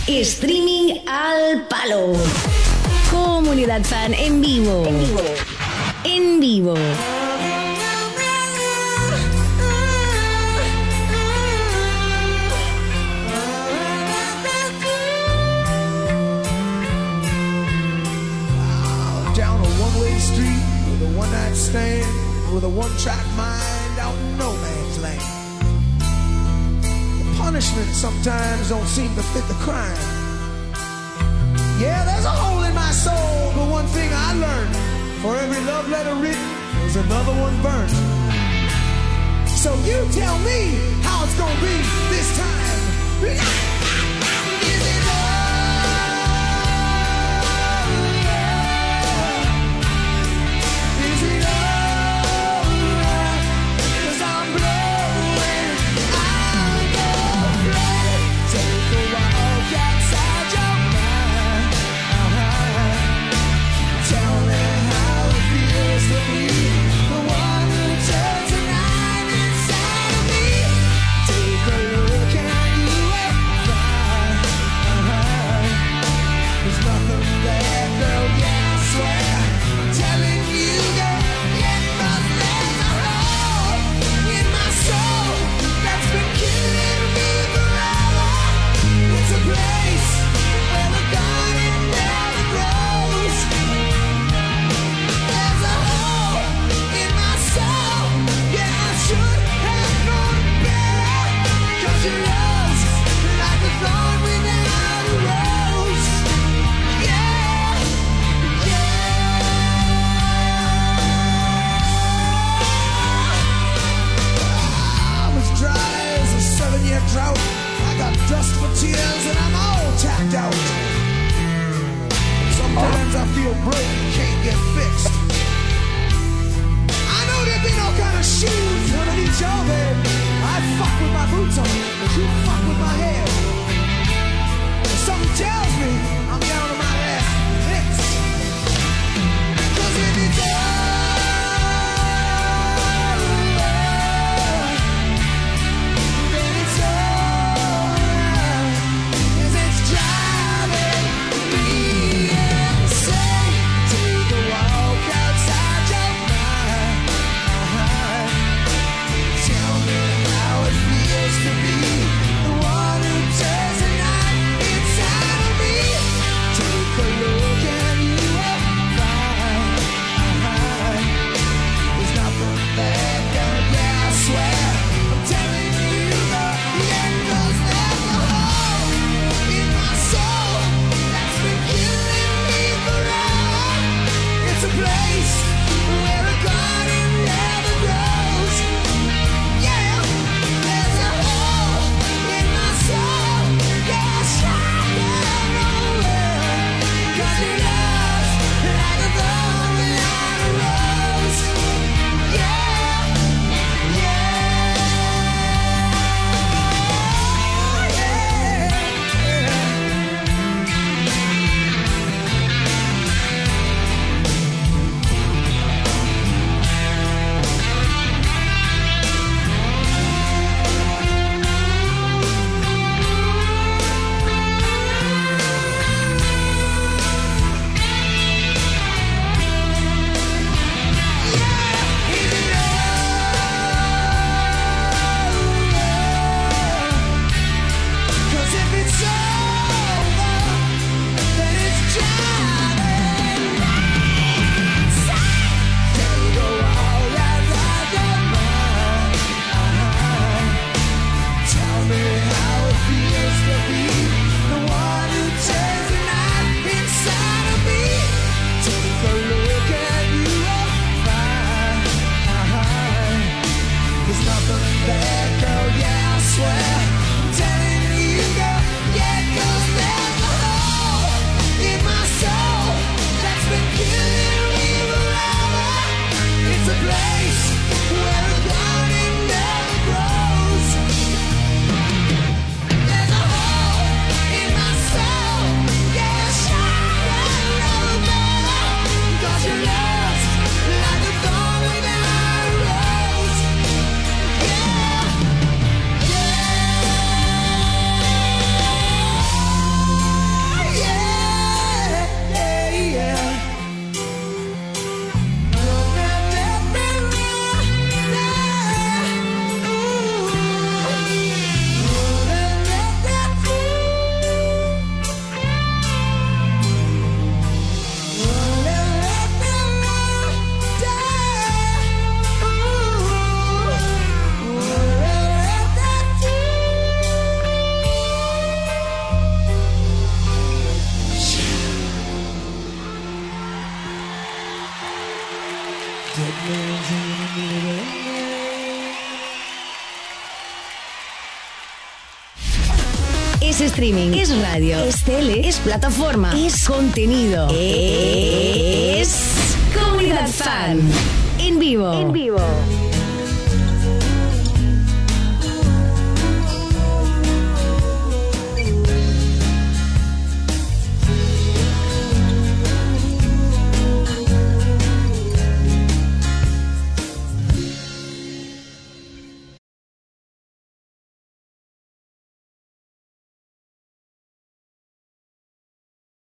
Streaming al palo. Comunidad Fan en vivo. En vivo. Down a one-way street with a one-night stand, with a one-track mind out in no man's land. The punishment sometimes don't seem to fit the crime. Yeah, there's a hole in my soul, but one thing I learned: for every love letter written, there's another one burnt. So you tell me how it's gonna be this time. Drought. I got dust for tears and I'm all tapped out. Sometimes I feel broke, can't get fixed. I know there be no kind of shoes underneath your bed. I fuck with my boots on, but you fuck with my head. Something tells me I'm down to my last hits. 'Cause if it's to be the one who streaming, es radio, es tele, es plataforma, es contenido, es Comunidad Fan. En vivo.